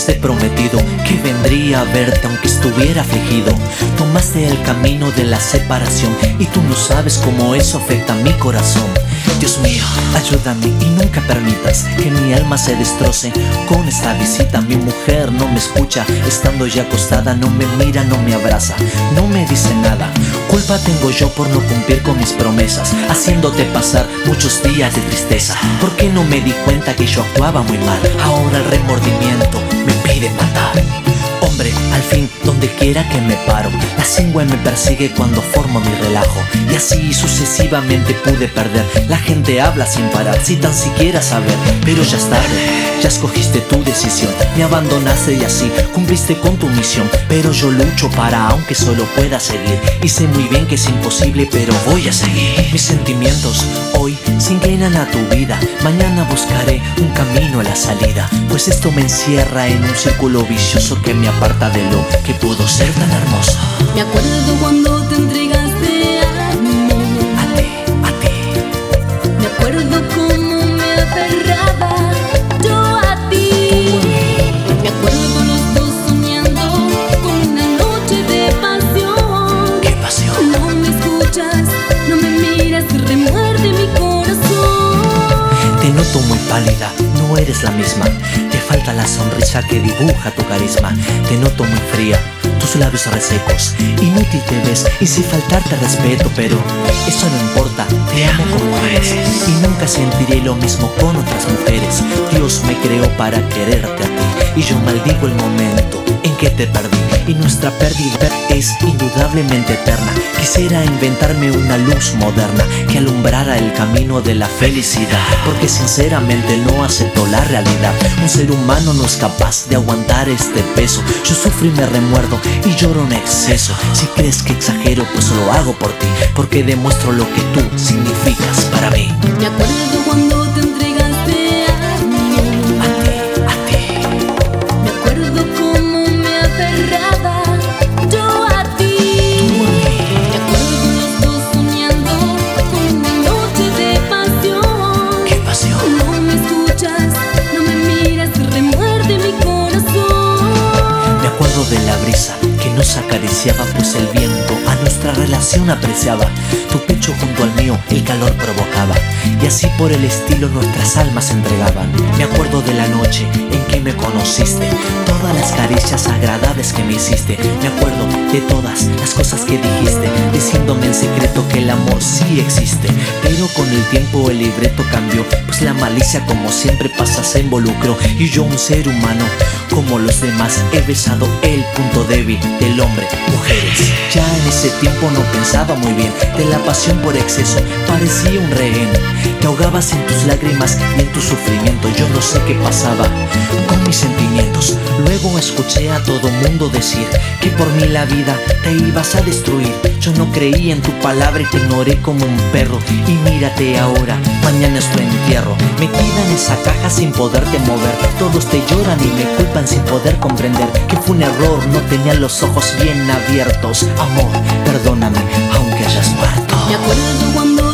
fuiste prometido que vendría a verte aunque estuviera afligido. Tomaste el camino de la separación y tú no sabes cómo eso afecta a mi corazón. Dios mío, ayúdame y nunca permitas que mi alma se destroce con esta visita. Mi mujer no me escucha, estando ya acostada, no me mira, no me abraza, no me dice nada. Culpa tengo yo por no cumplir con mis promesas, haciéndote pasar muchos días de tristeza. ¿Por qué no me di cuenta que yo actuaba muy mal? Ahora el remordimiento me pide matar. Hombre, al fin, donde quiera que me paro, la cingüe me persigue cuando formo mi relajo. Y así sucesivamente pude perder. La gente habla sin parar, sin tan siquiera saber. Pero ya es tarde, ya escogiste tu decisión. Me abandonaste y así cumpliste con tu misión. Pero yo lucho para aunque solo pueda seguir. Y sé muy bien que es imposible, pero voy a seguir. Mis sentimientos hoy se inclinan a tu vida. Mañana buscaré un camino a la salida, pues esto me encierra en un círculo vicioso que me aparta de lo que pudo ser tan hermoso. Me acuerdo cuando te entregaste a mí, A ti. me acuerdo cómo me aferraba yo a ti. Me acuerdo los dos soñando con una noche de pasión. ¡Qué pasión! No me escuchas, no me miras, remuerde mi corazón. Te noto muy pálida, no eres la misma. Te falta la sonrisa que dibuja tu carisma. Te noto muy fría, tus labios resecos. Inútil te ves y sin faltarte respeto, pero eso no importa, te amo como eres. Y nunca sentiré lo mismo con otras mujeres. Dios me creó para quererte a ti, y yo maldigo el momento en que te perdí. Y nuestra pérdida es indudablemente eterna. Quisiera inventarme una luz moderna que alumbrara el camino de la felicidad, porque sinceramente no acepto la realidad. Un ser humano no es capaz de aguantar este peso. Yo sufro y me remuerdo y lloro en exceso. Si crees que exagero, pues lo hago por ti, porque demuestro lo que tú significas para mí. Me acuerdo cuando te entregaste a mí, A ti. me acuerdo cómo me aferraba yo a ti. Me acuerdo los dos soñando con una noche de pasión. ¡Qué pasión! No me escuchas, no me miras, remuerde mi corazón. Me acuerdo de la brisa que nos acariciaba, pues el viento a nuestra relación apreciaba. Tu pecho junto al mío el calor provocaba, y así por el estilo nuestras almas se entregaban. Me acuerdo de la noche en que me conociste, todas las caricias agradables que me hiciste. Me acuerdo de todas las cosas que dijiste, diciéndome en secreto que el amor sí existe. Pero con el tiempo el libreto cambió, pues la malicia como siempre pasa se involucró. Y yo, un ser humano como los demás, he besado el punto débil del hombre, mujeres. Ya en ese tiempo no pensaba muy bien, de la pasión por exceso parecía un rehén. Te ahogabas en tus lágrimas y en tu sufrimiento. Yo no sé qué pasaba con mis sentimientos. Luego escuché a todo mundo decir que por mí la vida te ibas a destruir. Yo no creí en tu palabra y te ignoré como un perro. Y mírate ahora, mañana es tu entierro. Metida en esa caja sin poderte mover. Todos te lloran y me culpan sin poder comprender que fue un error, no tenía los ojos bien abiertos. Amor, perdóname aunque hayas muerto. Me acuerdo cuando